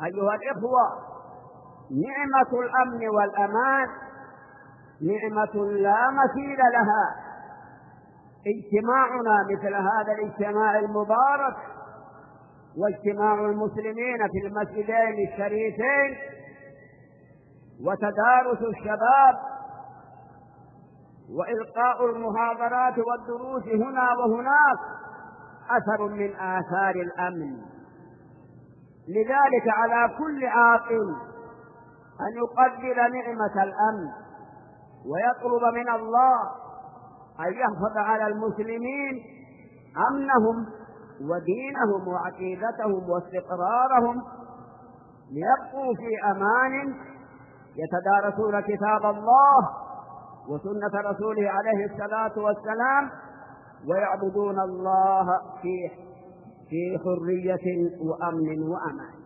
أيها الإخوة، نعمة الأمن والأمان نعمة لا مثيل لها. اجتماعنا مثل هذا الاجتماع المبارك واجتماع المسلمين في المسجدين الشريفين وتدارس الشباب وإلقاء المحاضرات والدروس هنا وهناك أثر من آثار الأمن. لذلك على كل عاقل أن يقدر نعمة الأمن ويطلب من الله أن يحفظ على المسلمين أمنهم ودينهم وعقيدتهم واستقرارهم، ليبقوا في أمان يتدارسون كتاب الله وسنة رسوله عليه الصلاة والسلام، ويعبدون الله في حرية وأمن وأمان.